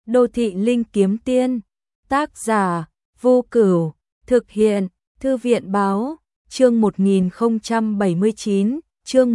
Đô thị linh kiếm tiên, tác giả, Vô Cửu, thực hiện, Thư viện báo, chương 1079, chương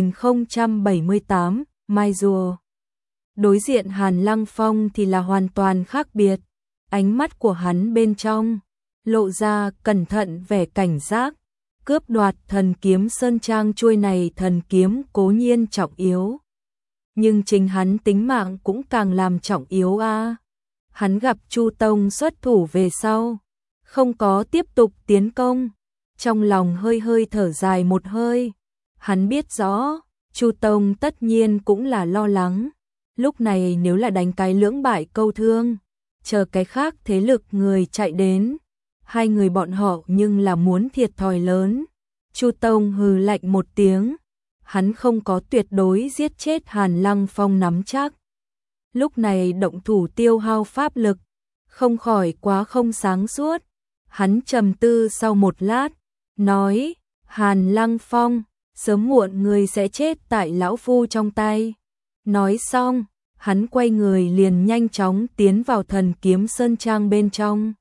1078, Mai Rùa. Đối diện Hàn Lăng Phong thì là hoàn toàn khác biệt, ánh mắt của hắn bên trong, lộ ra cẩn thận vẻ cảnh giác, cướp đoạt thần kiếm Sơn Trang chuôi này thần kiếm cố nhiên trọng yếu. Nhưng chính hắn tính mạng cũng càng làm trọng yếu a. Hắn gặp Chu Tông xuất thủ về sau, không có tiếp tục tiến công, trong lòng hơi hơi thở dài một hơi. Hắn biết rõ, Chu Tông tất nhiên cũng là lo lắng, lúc này nếu là đánh cái lưỡng bại câu thương, chờ cái khác thế lực người chạy đến, hai người bọn họ nhưng là muốn thiệt thòi lớn. Chu Tông hừ lạnh một tiếng, hắn không có tuyệt đối giết chết Hàn Lăng Phong nắm chắc. Lúc này động thủ tiêu hao pháp lực, không khỏi quá không sáng suốt. Hắn trầm tư sau một lát, nói, Hàn Lăng Phong, sớm muộn người sẽ chết tại lão phu trong tay. Nói xong, hắn quay người liền nhanh chóng tiến vào thần kiếm Sơn Trang bên trong.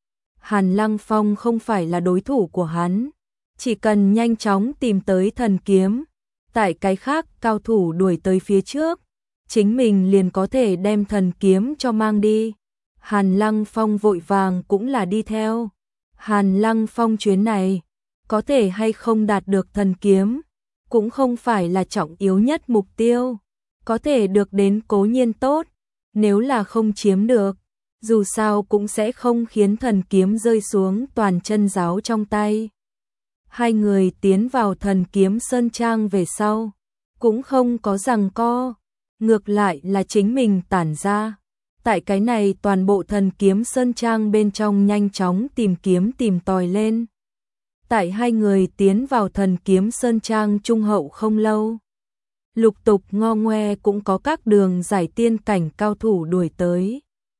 Hàn Lăng Phong không phải là đối thủ của hắn, chỉ cần nhanh chóng tìm tới thần kiếm, tại cái khác cao thủ đuổi tới phía trước, chính mình liền có thể đem thần kiếm cho mang đi. Hàn Lăng Phong vội vàng cũng là đi theo. Hàn Lăng Phong chuyến này, có thể hay không đạt được thần kiếm, cũng không phải là trọng yếu nhất mục tiêu. Có thể được đến cố nhiên tốt, nếu là không chiếm được, dù sao cũng sẽ không khiến thần kiếm rơi xuống toàn chân giáo trong tay. Hai người tiến vào thần kiếm Sơn Trang về sau, cũng không có giằng co, ngược lại là chính mình tản ra. Tại cái này toàn bộ thần kiếm Sơn Trang bên trong nhanh chóng tìm kiếm tìm tòi lên. Tại hai người tiến vào thần kiếm Sơn Trang trung hậu không lâu, lục tục ngo ngoe cũng có các đường giải tiên cảnh cao thủ đuổi tới.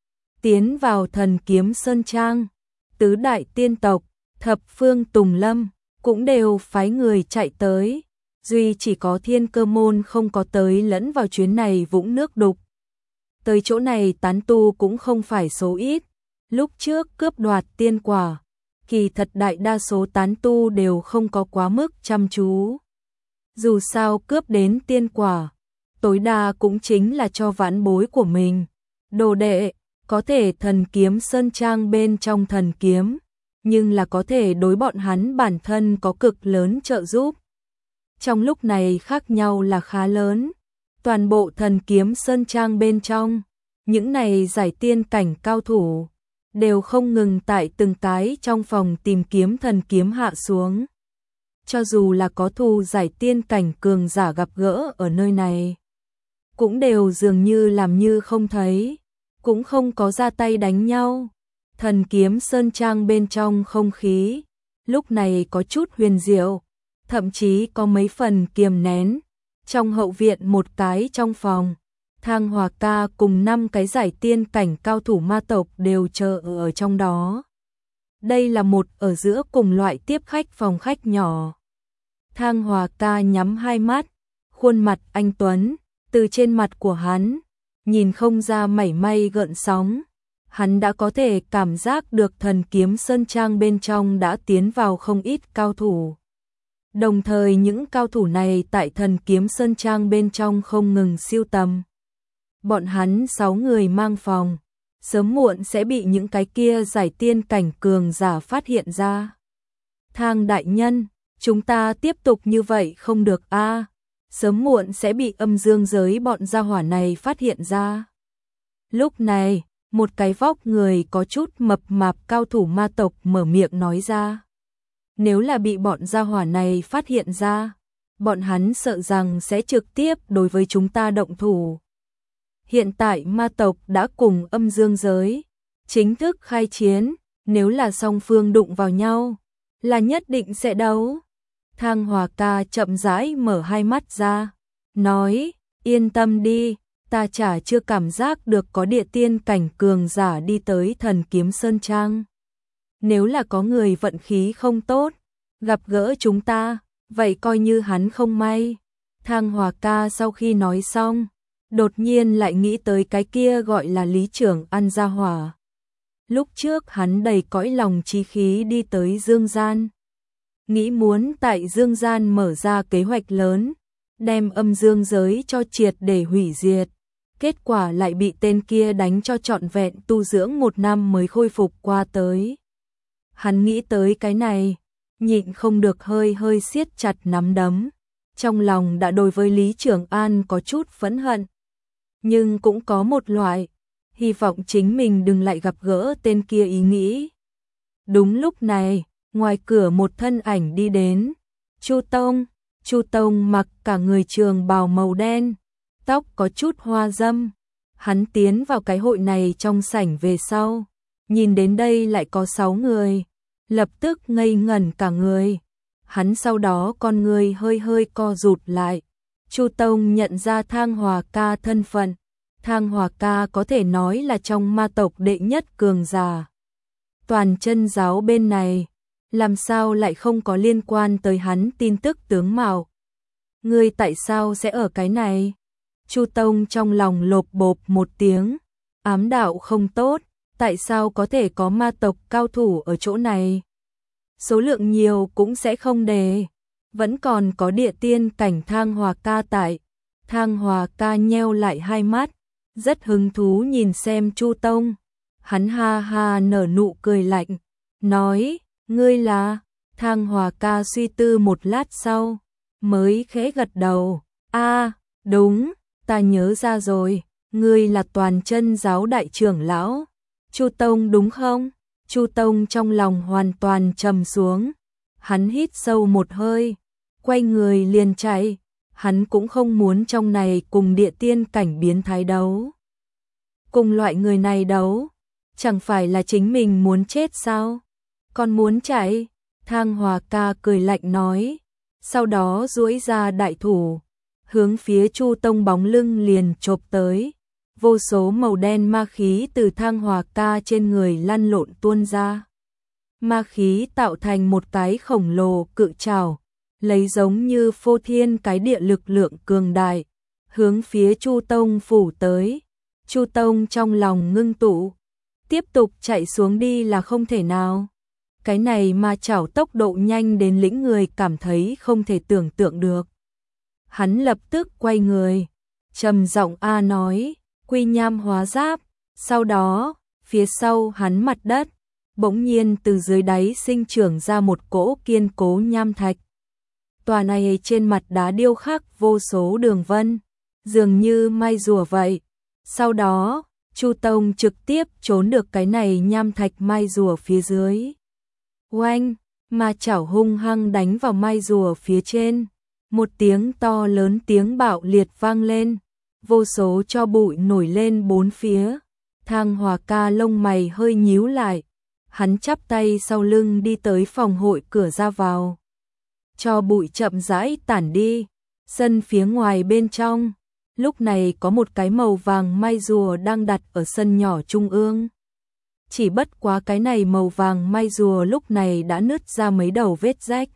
Tiến vào thần kiếm Sơn Trang, tứ đại tiên tộc, thập phương Tùng Lâm, cũng đều phái người chạy tới. Duy chỉ có Thiên Cơ Môn không có tới lẫn vào chuyến này vũng nước đục. Tới chỗ này tán tu cũng không phải số ít. Lúc trước cướp đoạt tiên quả, kỳ thật đại đa số tán tu đều không có quá mức chăm chú. Dù sao cướp đến tiên quả, tối đa cũng chính là cho vãn bối của mình. Đồ đệ, có thể thần kiếm Sơn Trang bên trong thần kiếm, nhưng là có thể đối bọn hắn bản thân có cực lớn trợ giúp. Trong lúc này khác nhau là khá lớn. Toàn bộ thần kiếm Sơn Trang bên trong, những này giải tiên cảnh cao thủ, đều không ngừng tại từng cái trong phòng tìm kiếm thần kiếm hạ xuống. Cho dù là có thù giải tiên cảnh cường giả gặp gỡ ở nơi này, cũng đều dường như làm như không thấy, cũng không có ra tay đánh nhau. Thần kiếm Sơn Trang bên trong không khí, lúc này có chút huyền diệu, thậm chí có mấy phần kiềm nén. Trong hậu viện một cái trong phòng, Thang Hòa Ca cùng 5 cái giải tiên cảnh cao thủ ma tộc đều chờ ở trong đó. Đây là một ở giữa cùng loại tiếp khách phòng khách nhỏ. Thang Hòa Ca nhắm hai mắt, khuôn mặt anh tuấn, từ trên mặt của hắn, nhìn không ra mảy may gợn sóng. Hắn đã có thể cảm giác được thần kiếm Sơn Trang bên trong đã tiến vào không ít cao thủ. Đồng thời những cao thủ này tại thần kiếm Sơn Trang bên trong không ngừng siêu tầm. Bọn hắn 6 người mang phòng, sớm muộn sẽ bị những cái kia giải tiên cảnh cường giả phát hiện ra. Thang đại nhân, chúng ta tiếp tục như vậy không được a, sớm muộn sẽ bị âm dương giới bọn gia hỏa này phát hiện ra. Lúc này, một cái vóc người có chút mập mạp cao thủ ma tộc mở miệng nói ra. Nếu là bị bọn gia hỏa này phát hiện ra, bọn hắn sợ rằng sẽ trực tiếp đối với chúng ta động thủ. Hiện tại ma tộc đã cùng âm dương giới chính thức khai chiến, nếu là song phương đụng vào nhau, là nhất định sẽ đấu. Thang Hòa Ca chậm rãi mở hai mắt ra, nói, yên tâm đi, ta chả chưa cảm giác được có địa tiên cảnh cường giả đi tới thần kiếm Sơn Trang. Nếu là có người vận khí không tốt, gặp gỡ chúng ta, vậy coi như hắn không may. Thang Hòa Ca sau khi nói xong, đột nhiên lại nghĩ tới cái kia gọi là Lý Trưởng An gia hỏa. Lúc trước hắn đầy cõi lòng chí khí đi tới Dương Gian, nghĩ muốn tại Dương Gian mở ra kế hoạch lớn, đem âm dương giới cho triệt để hủy diệt. Kết quả lại bị tên kia đánh cho trọn vẹn tu dưỡng 1 năm mới khôi phục qua tới. Hắn nghĩ tới cái này, nhịn không được hơi siết chặt nắm đấm. Trong lòng đã đối với Lý Trường An có chút phẫn hận. Nhưng cũng có một loại, hy vọng chính mình đừng lại gặp gỡ tên kia ý nghĩ. Đúng lúc này, ngoài cửa một thân ảnh đi đến. Chu Tông mặc cả người trường bào màu đen, tóc có chút hoa dâm. Hắn tiến vào cái hội này trong sảnh về sau, nhìn đến đây lại có 6 người, lập tức ngây ngẩn cả người. Hắn sau đó con người hơi co rụt lại. Chu Tông nhận ra Thang Hòa Ca thân phận. Thang Hòa Ca có thể nói là trong ma tộc đệ nhất cường giả. Toàn chân giáo bên này, làm sao lại không có liên quan tới hắn tin tức tướng mạo. Ngươi tại sao sẽ ở cái này? Chu Tông trong lòng lộp bộp một tiếng, ám đạo không tốt, tại sao có thể có ma tộc cao thủ ở chỗ này? Số lượng nhiều cũng sẽ không đề, vẫn còn có địa tiên cảnh Thang Hòa Ca tại. Thang Hòa Ca nheo lại hai mắt, rất hứng thú nhìn xem Chu Tông. Hắn ha ha nở nụ cười lạnh, nói, ngươi là? Thang Hòa Ca suy tư một lát sau, mới khẽ gật đầu, đúng, ta nhớ ra rồi, ngươi là Toàn Chân giáo đại trưởng lão. Chu Tông đúng không? Chu Tông trong lòng hoàn toàn trầm xuống, hắn hít sâu một hơi, quay người liền chạy, hắn cũng không muốn trong này cùng địa tiên cảnh biến thái đấu. Cùng loại người này đấu, chẳng phải là chính mình muốn chết sao? Còn muốn chạy? Thang Hòa Ca cười lạnh nói, sau đó duỗi ra đại thủ, hướng phía Chu Tông bóng lưng liền chộp tới. Vô số màu đen ma khí từ Thang Hòa Ca trên người lăn lộn tuôn ra. Ma khí tạo thành một cái khổng lồ cự trảo, lấy giống như phô thiên cái địa lực lượng cường đại, hướng phía Chu Tông phủ tới. Chu Tông trong lòng ngưng tụ, tiếp tục chạy xuống đi là không thể nào. Cái này ma chảo tốc độ nhanh đến lĩnh người cảm thấy không thể tưởng tượng được. Hắn lập tức quay người, trầm giọng nói, Quy Nham hóa giáp. Sau đó, phía sau hắn mặt đất, bỗng nhiên từ dưới đáy sinh trưởng ra một cỗ kiên cố nham thạch. Tòa này trên mặt đá điêu khắc vô số đường vân, dường như mai rùa vậy. Sau đó, Chu Tông trực tiếp trốn được cái này nham thạch mai rùa phía dưới. Oanh, ma chảo hung hăng đánh vào mai rùa phía trên. Một tiếng to lớn tiếng bạo liệt vang lên. Vô số tro bụi nổi lên bốn phía. Thang Hòa Ca lông mày hơi nhíu lại. Hắn chắp tay sau lưng đi tới phòng hội cửa ra vào. Tro bụi chậm rãi tản đi. Sân phía ngoài bên trong, lúc này có một cái màu vàng mai rùa đang đặt ở sân nhỏ trung ương. Chỉ bất quá cái này màu vàng mai rùa lúc này đã nứt ra mấy đầu vết rách.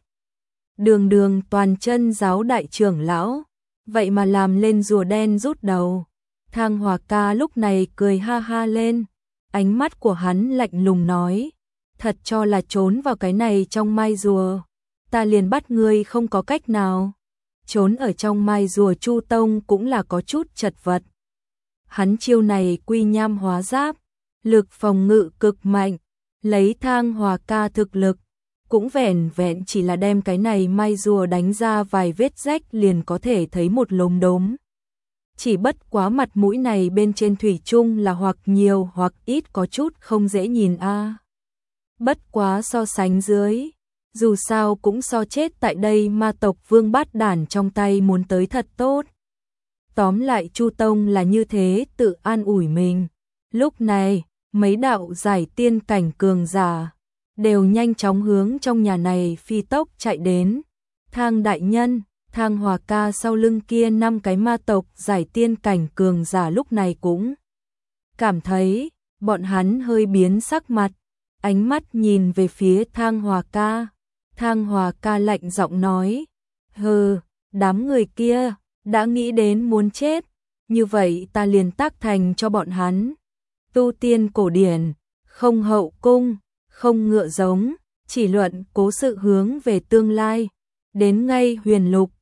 Đường Toàn Chân giáo đại trưởng lão, vậy mà làm lên rùa đen rút đầu. Thang Hòa Ca lúc này cười ha ha lên, ánh mắt của hắn lạnh lùng nói, thật cho là trốn vào cái này trong mai rùa, ta liền bắt ngươi không có cách nào. Trốn ở trong mai rùa Chu Tông cũng là có chút chật vật. Hắn chiêu này Quy Nham hóa giáp, lực phòng ngự cực mạnh, lấy Thang Hòa Ca thực lực, cũng vẻn vẹn chỉ là đem cái này mai rùa đánh ra vài vết rách liền có thể thấy một lốm đốm. Chỉ bất quá mặt mũi này bên trên thủy chung là hoặc nhiều hoặc ít có chút không dễ nhìn a. Bất quá so sánh dưới, dù sao cũng so chết tại đây ma tộc vương bát đản trong tay muốn tới thật tốt. Tóm lại Chu Tông là như thế tự an ủi mình. Lúc này, mấy đạo giải tiên cảnh cường giả đều nhanh chóng hướng trong nhà này phi tốc chạy đến. Thang đại nhân, Thang Hòa Ca sau lưng kia 5 cái ma tộc giải tiên cảnh cường giả lúc này cũng cảm thấy bọn hắn hơi biến sắc mặt, ánh mắt nhìn về phía Thang Hòa Ca. Thang Hòa Ca lạnh giọng nói, hừ, đám người kia đã nghĩ đến muốn chết, như vậy ta liền tác thành cho bọn hắn. Tu tiên cổ điển, không hậu cung, không ngựa giống, chỉ luận cố sự hướng về tương lai. Đến ngay huyền lục,